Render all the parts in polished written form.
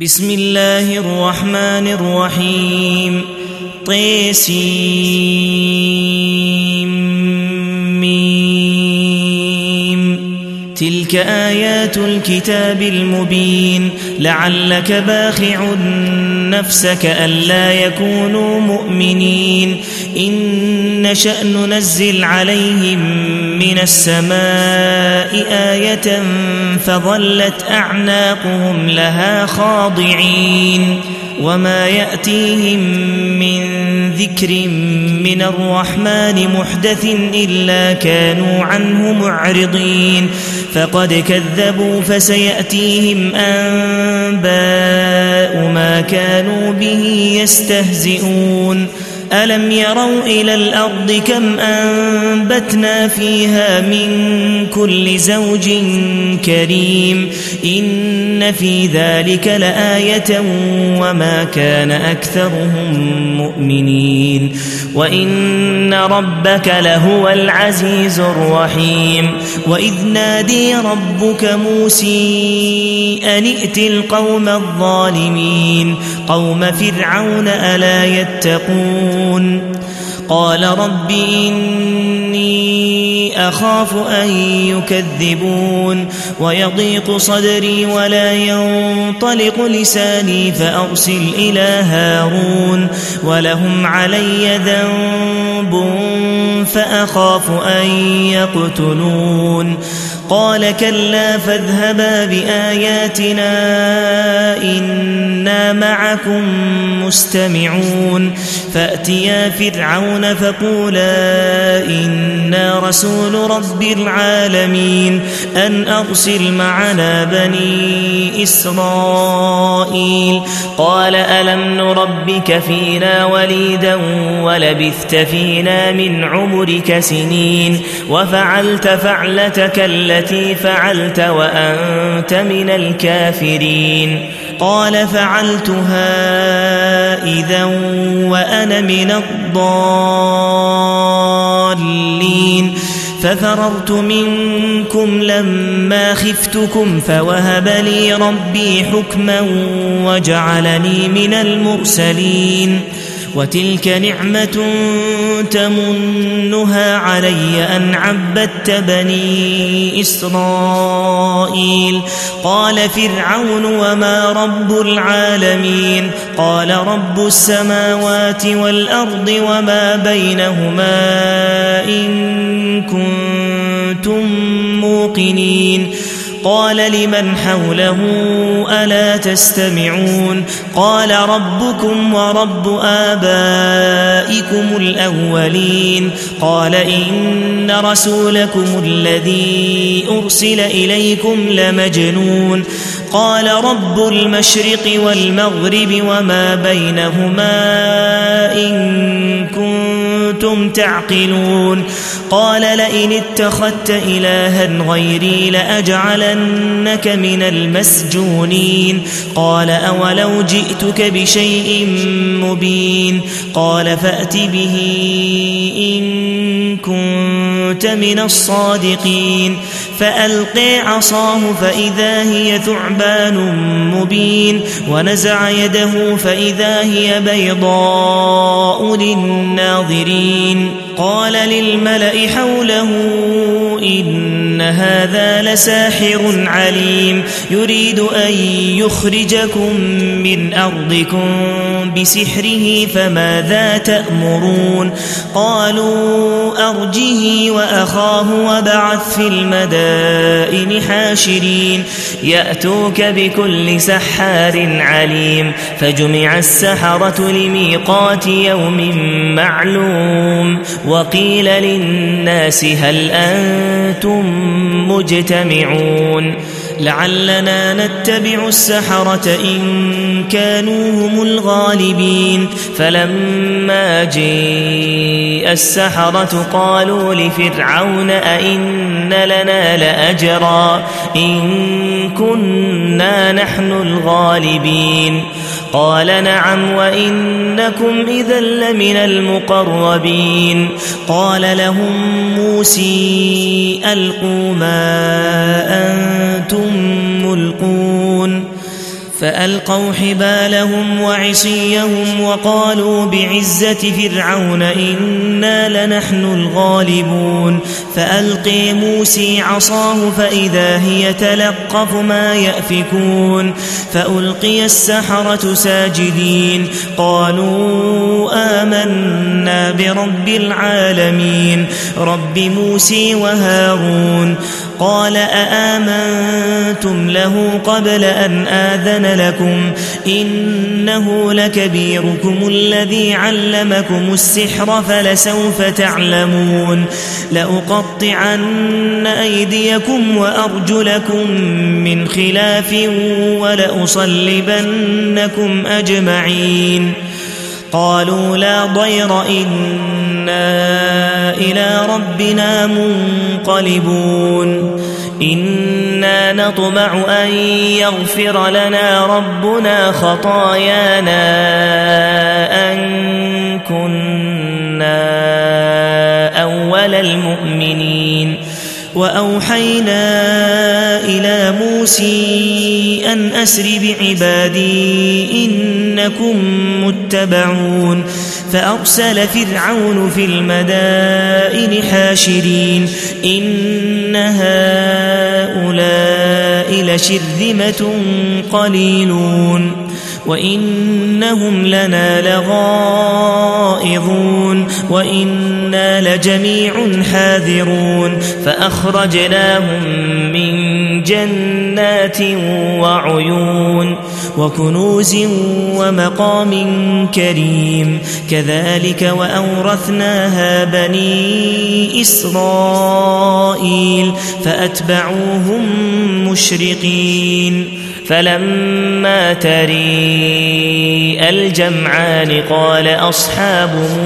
بسم الله الرحمن الرحيم طسيم تلك آيات الكتاب المبين لعلك باخع نفسك ألا يكونوا مؤمنين إن نشأ ننزل عليهم من السماء آية فظلت أعناقهم لها خاضعين وما يأتيهم من ذكر من الرحمن محدث إلا كانوا عنه معرضين فقد كذبوا فسيأتيهم أنباء ما كانوا به يستهزئون ألم يروا إلى الأرض كم أنبتنا فيها من كل زوج كريم إن في ذلك لآية وما كان أكثرهم مؤمنين وإن ربك لهو العزيز الرحيم وإذ نادي ربك موسى أن ائت القوم الظالمين قوم فرعون ألا يتقون قال رب إني أخاف أن يكذبون ويضيق صدري ولا ينطلق لساني فأرسل إلى هارون ولهم علي ذنب فأخاف أن يقتلون قال كلا فاذهبا بآياتنا إنا معكم مستمعون فأتيا فرعون فقولا إنا رسول رب العالمين أن أرسل معنا بني إسرائيل قال ألم نربك فينا وليدا ولبثت فينا من عمرك سنين وفعلت فعلتك التي فعلت وأنت من الكافرين قال فعلتها إذا وأنا من الضالين ففررت منكم لما خفتكم فوهب لي ربي حكما وجعلني من المرسلين وتلك نعمة تمنها علي أن عبدت بني إسرائيل قال فرعون وما رب العالمين قال رب السماوات والأرض وما بينهما إن كنتم موقنين قال لمن حوله ألا تستمعون قال ربكم ورب آبائكم الأولين قال إن رسولكم الذي أرسل إليكم لمجنون قال رب المشرق والمغرب وما بينهما إن كنتم تعقلون قال لئن اتخذت إلها غيري لأجعلنك من المسجونين قال أولو جئتك بشيء مبين قال فأت به إن كنت من الصادقين فألقي عصاه فإذا هي ثعبان مبين ونزع يده فإذا هي بيضاء للناظرين قال للملأ حوله إن هذا لساحر عليم يريد أن يخرجكم من أرضكم بسحره فماذا تأمرون قالوا أرجه وأخاه وابعث في المدائن حاشرين يأتوك بكل سحار عليم فجمع السحرة لميقات يوم معلوم وقيل للناس هل أنتم مجتمعون لعلنا نتبع السحرة إن كانوا هم الغالبين فلما جاء السحرة قالوا لفرعون أئن لنا لأجرا إن كنا نحن الغالبين قال نعم وإنكم إذا لمن المقربين قال لهم موسى ألقوا ما أنتم ملقون فألقوا حبالهم وعصيهم وقالوا بعزة فرعون إنا لنحن الغالبون فألقي موسى عصاه فإذا هي تلقف ما يأفكون فألقي السحرة ساجدين قالوا آمنا برب العالمين رب موسى وهارون قال أآمنتم له قبل أن آذن لكم إنه لكبيركم الذي علمكم السحر فلسوف تعلمون لأقطعن أيديكم وأرجلكم من خلاف ولأصلبنكم أجمعين قالوا لا ضير إنا إلى ربنا منقلبون إنا نطمع أن يغفر لنا ربنا خطايانا أن كنا أول المؤمنين وأوحينا إلى موسى أن أسر بعبادي إنكم متبعون فأرسل فرعون في المدائن حاشرين إن هؤلاء لشرذمة قليلون وإنهم لنا لغائظون وإنا لجميع حاذرون فأخرجناهم من جنات وعيون وكنوز ومقام كريم كذلك وأورثناها بني إسرائيل فأتبعوهم مشرقين فلما تري الجمعان قال أصحاب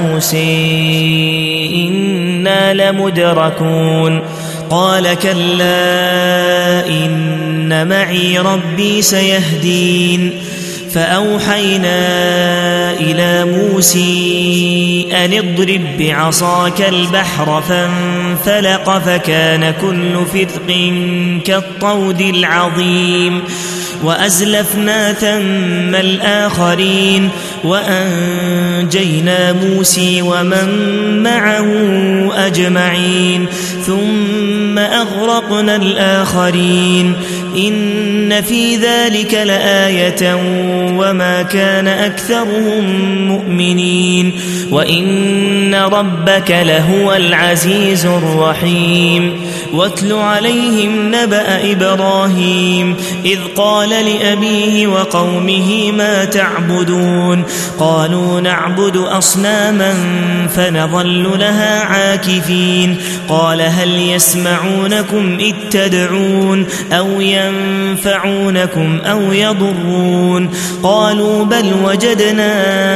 موسى إنا لمدركون قال كلا إن معي ربي سيهدين فأوحينا إلى موسى أن اضرب بعصاك البحر فانفلق فكان كل فرق كالطود العظيم وأزلفنا ثم الآخرين وأنجينا موسى ومن معه أجمعين ثم أغرقنا الآخرين إن في ذلك لآية وما كان أكثرهم مؤمنين وإن ربك لهو العزيز الرحيم واتل عليهم نبأ إبراهيم إذ قال لأبيه وقومه ما تعبدون قالوا نعبد أصناما فنظل لها عاكفين قال هل يسمعونكم إذ تدعون أو ينفعونكم أو يضرون قالوا بل وجدنا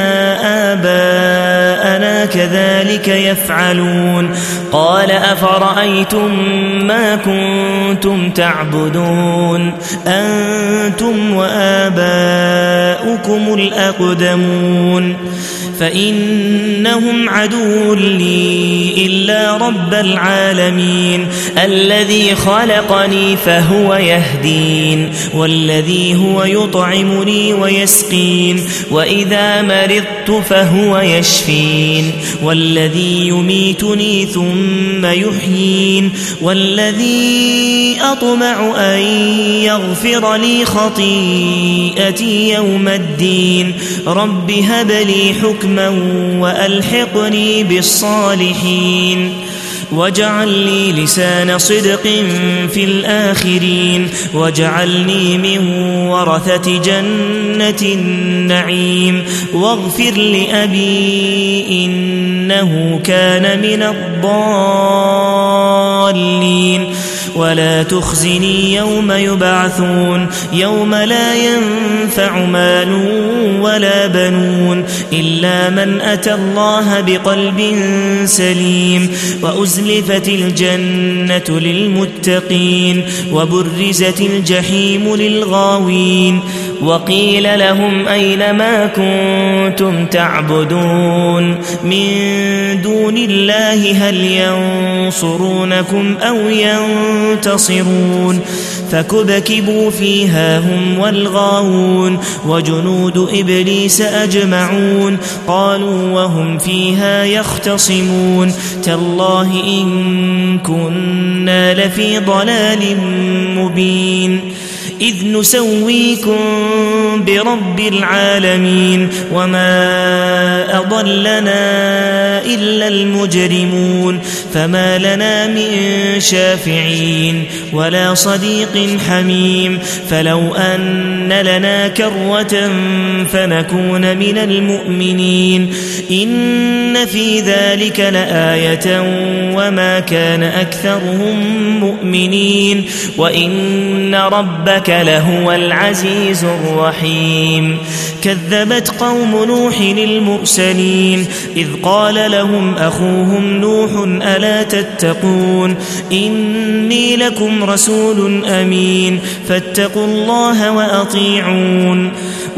آباءنا كذلك يفعلون قال أفرأيتم ما كنتم تعبدون أنتم وآباؤكم الأقدمون فإنهم عدو لي إلا رب العالمين الذي خلقني فهو يهدين والذي هو يطعمني ويسقين وإذا مرضت فهو يشفين والذي يميتني ثم يحيين والذي أطمع أن يغفر لي خطيئتي يوم الدين رب هب لي حكما وألحقني بالصالحين واجعل لي لسان صدق في الآخرين واجعلني من ورثة جنة النعيم واغفر لأبي إنه كان من الضالين ولا تخزني يوم يبعثون يوم لا ينفع مال ولا بنون إلا من أتى الله بقلب سليم وأزلفت الجنة للمتقين وبرزت الجحيم للغاوين وقيل لهم أين ما كنتم تعبدون من دون الله هل ينصرونكم أو ينتصرون فكبكبوا فيها هم والغاوون وجنود إبليس أجمعون قالوا وهم فيها يختصمون تالله إن كنا لفي ضلال مبين إذ نسويكم برب العالمين وما أضلنا إلا المجرمون فما لنا من شافعين ولا صديق حميم فلو أن لنا كرة فنكون من المؤمنين إن في ذلك لآية وما كان أكثرهم مؤمنين وإن ربك لهو العزيز الرحيم كذبت قوم نوح المرسلين إذ قال لهم أخوهم نوح ألا تتقون إني لكم رسول أمين فاتقوا الله وأطيعون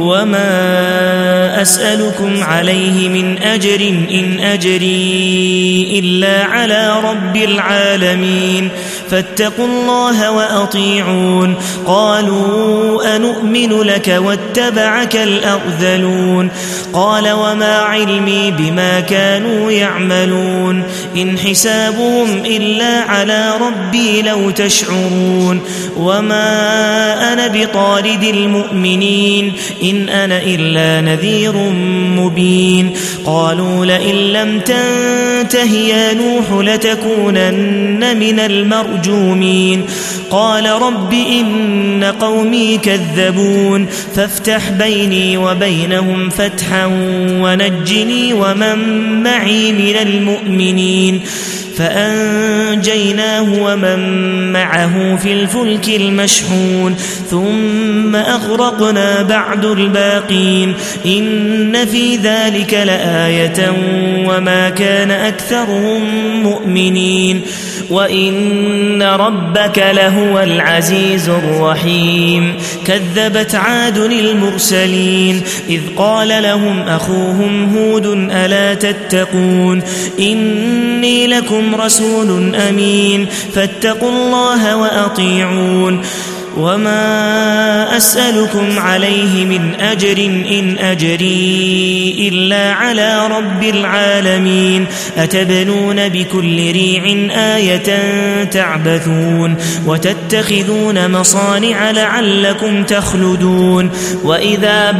وما أسألكم عليه من أجر إن أجري إلا على رب العالمين فاتقوا الله وأطيعون قالوا أنؤمن لك واتبعك الأرذلون قال وما علمي بما كانوا يعملون إن حسابهم إلا على ربي لو تشعرون وما أنا بطارد المؤمنين إن أنا إلا نذير مبين قالوا لئن لم تنته يا نوح لتكونن من المرجومين قال رب إن قومي كذبون فافتح بيني وبينهم فتحا ونجني ومن معي من المؤمنين فأنجيناه ومن معه في الفلك المشحون ثم أغرقنا بعد الباقين إن في ذلك لآية وما كان أكثرهم مؤمنين وإن ربك لهو العزيز الرحيم كذبت عاد المرسلين إذ قال لهم أخوهم هود ألا تتقون إني لكم رسول أمين فاتقوا الله وأطيعون وما أسألكم عليه من أجر إن أجري إلا على رب العالمين أتبنون بكل ريع آية تعبثون وتتخذون مصانع لعلكم تخلدون وإذا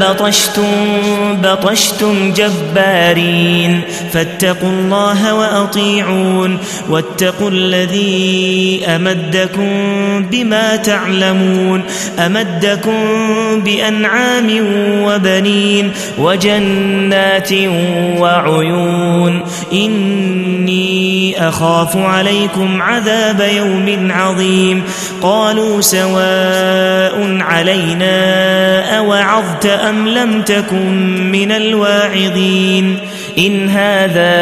بطشتم جبارين فاتقوا الله وأطيعون واتقوا الذي أمدكم بما تعلمون أمدكم بأنعام وبنين وجنات وعيون إني أخاف عليكم عذاب يوم عظيم قالوا سواء علينا أوعظت أم لم تكن من الواعظين إن هذا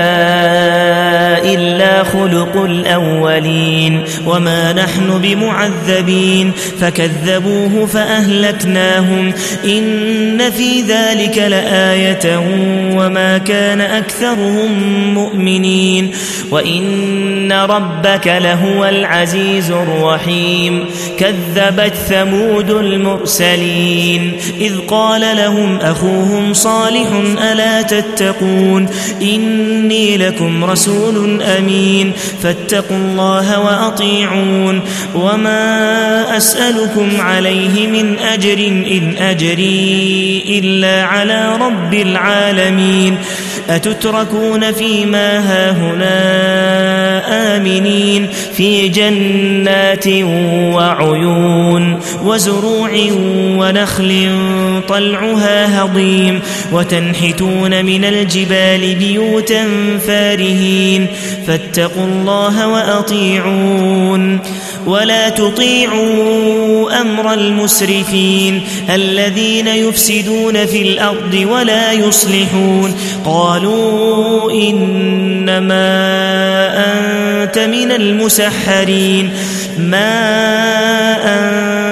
إلا خلق الأولين وما نحن بمعذبين فكذبوه فأهلكناهم إن في ذلك لآية وما كان أكثرهم مؤمنين وإن ربك لهو العزيز الرحيم كذبت ثمود المرسلين إذ قال لهم أخوهم صالح ألا تتقون إني لكم رسول أمين فاتقوا الله وأطيعون وما أسألكم عليه من أجر إن أجري إلا على رب العالمين أتتركون فيما هاهنا آمنين في جنات وعيون وزروع ونخل طلعها هضيم وتنحتون من الجبال بيوتا فارهين فاتقوا الله وأطيعون ولا تطيعوا أمر المسرفين الذين يفسدون في الأرض ولا يصلحون قالوا إنما أنت من المسحرين ما أنت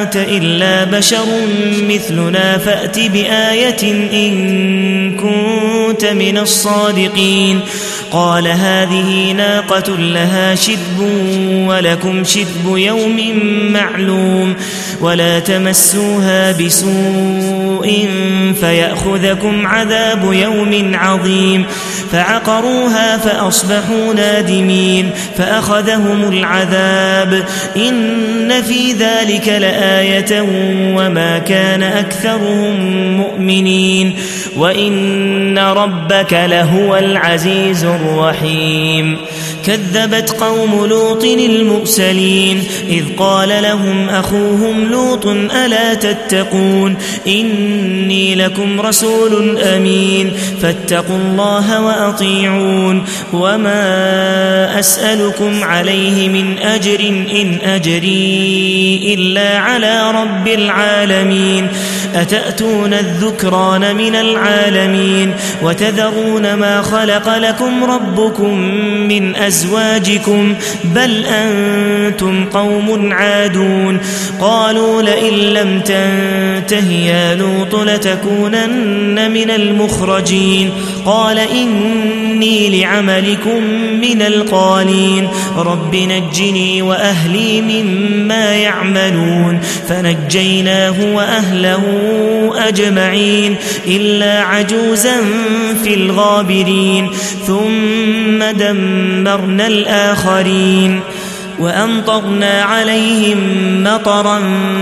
أنت إلا بشر مثلنا فأت بآية إن كنت من الصادقين قال هذه ناقة لها شرب ولكم شرب يوم معلوم ولا تمسوها بسوء فيأخذكم عذاب يوم عظيم فعقروها فأصبحوا نادمين فأخذهم العذاب إن في ذلك لآية وما كان أكثرهم مؤمنين وإن ربك لهو العزيز الرحيم كذبت قوم لوط المرسلين إذ قال لهم أخوهم لوط ألا تتقون إني لكم رسول أمين فاتقوا الله وأطيعون وما أسألكم عليه من أجر إن أجري إلا على رب العالمين أتأتون الذكران من العالمين وتذرون ما خلق لكم ربكم من أزواجكم بل أنتم قوم عادون قالوا لئن لم تنته يا لوط لتكونن من المخرجين قال إني لعملكم من القالين رب نجني وأهلي مما يعملون فنجيناه وأهله أجمعين إلا عجوزا في الغابرين ثم دمرنا الآخرين وأمطرنا عليهم مطرا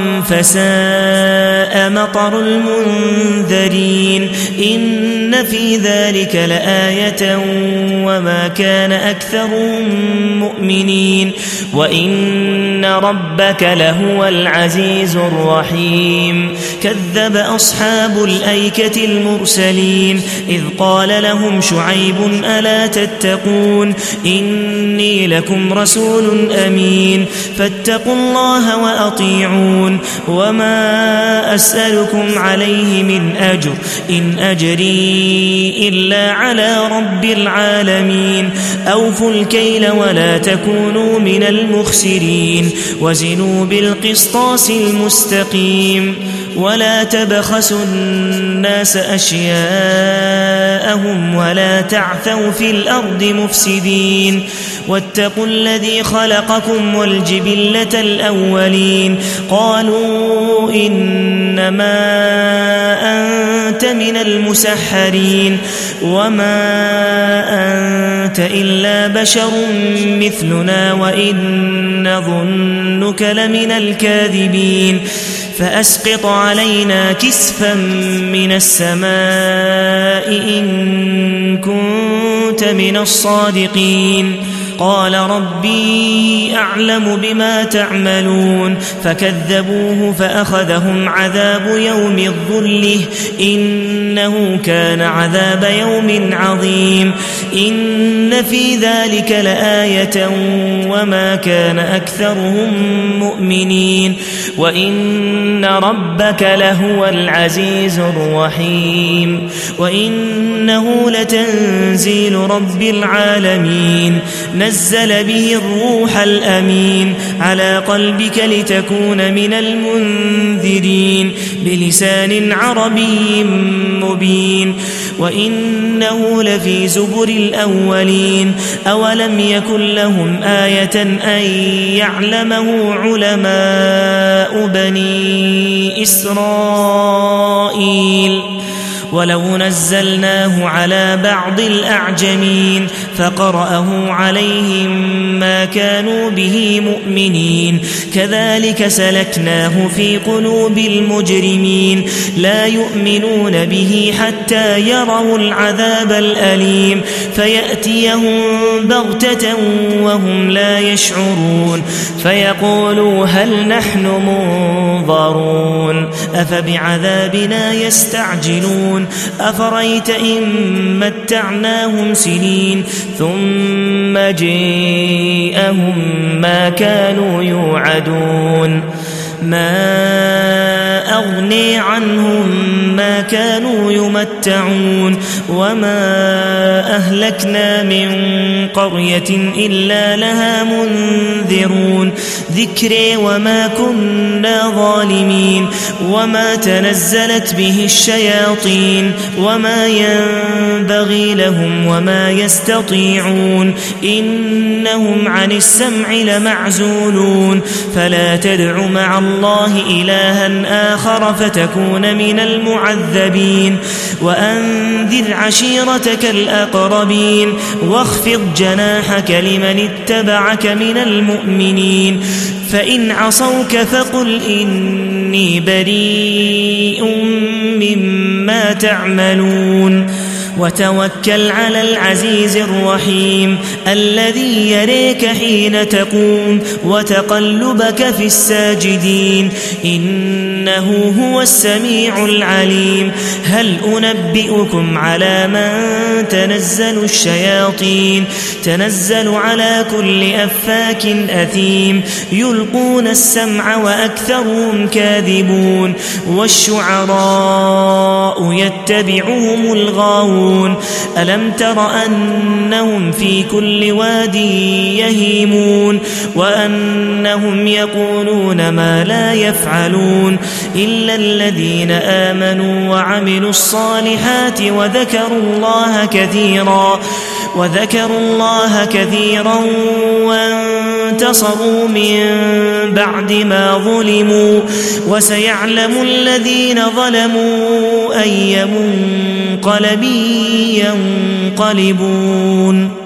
فساء مطر المنذرين إن في ذلك لآية وما كان أكثرهم مؤمنين وإن ربك لهو العزيز الرحيم كذب أصحاب الأيكة المرسلين إذ قال لهم شعيب ألا تتقون إني لكم رسول أمين فاتقوا الله وأطيعون وما أسألكم عليه من أجر إن أجري إلا على رب العالمين أوفوا الكيل ولا تكونوا من المخسرين وزنوا بالقسطاس المستقيم ولا تبخسوا الناس أشياءهم ولا تعثوا في الأرض مفسدين واتقوا الذي خلقكم والجبلة الأولين قالوا إنما أنت من المسحرين وما أنت إلا بشر مثلنا وإن نظنك لمن الكاذبين فأسقط علينا كسفا من السماء إن كنت من الصادقين قال ربي أعلم بما تعملون فكذبوه فأخذهم عذاب يوم الظله إنه كان عذاب يوم عظيم إن في ذلك لآية وما كان أكثرهم مؤمنين وإن ربك لهو العزيز الرحيم وإنه لتنزيل رب العالمين نزل به الروح الأمين على قلبك لتكون من المنذرين بلسان عربي مبين وإنه لفي زبر الأولين أولم يكن لهم آية أن يعلمه علماء بني إسرائيل ولو نزلناه على بعض الأعجمين فقرأه عليهم ما كانوا به مؤمنين كذلك سلكناه في قلوب المجرمين لا يؤمنون به حتى يروا العذاب الأليم فيأتيهم بغتة وهم لا يشعرون فيقولوا هل نحن منظرون أفبعذابنا يستعجلون أفرأيت إن متعناهم سنين ثم جاءهم ما كانوا يوعدون ما أغني عنهم ما كانوا يمتعون وما أهلكنا من قرية إلا لها منذرون ذكري وما كنا ظالمين وما تنزلت به الشياطين وما ينبغي لهم وما يستطيعون إنهم عن السمع لمعزولون فلا تدع مع الله إلها آخر فتكون من المعذبين وأنذر عشيرتك الأقربين واخفض جناحك لمن اتبعك من المؤمنين فإن عصوك فقل إني بريء مما تعملون وتوكل على العزيز الرحيم الذي يريك حين تقوم وتقلبك في الساجدين إنه هو السميع العليم هل أنبئكم على من تنزل الشياطين تنزل على كل أفاك أثيم يلقون السمع وأكثرهم كاذبون والشعراء يتبعهم الغاوون ألم تر أنهم في كل واد يهيمون وأنهم يقولون ما لا يفعلون إلا الذين آمنوا وعملوا الصالحات وذكروا الله كثيرا وانتصروا من بعد ما ظلموا وسيعلم الذين ظلموا أي منقلب ينقلبون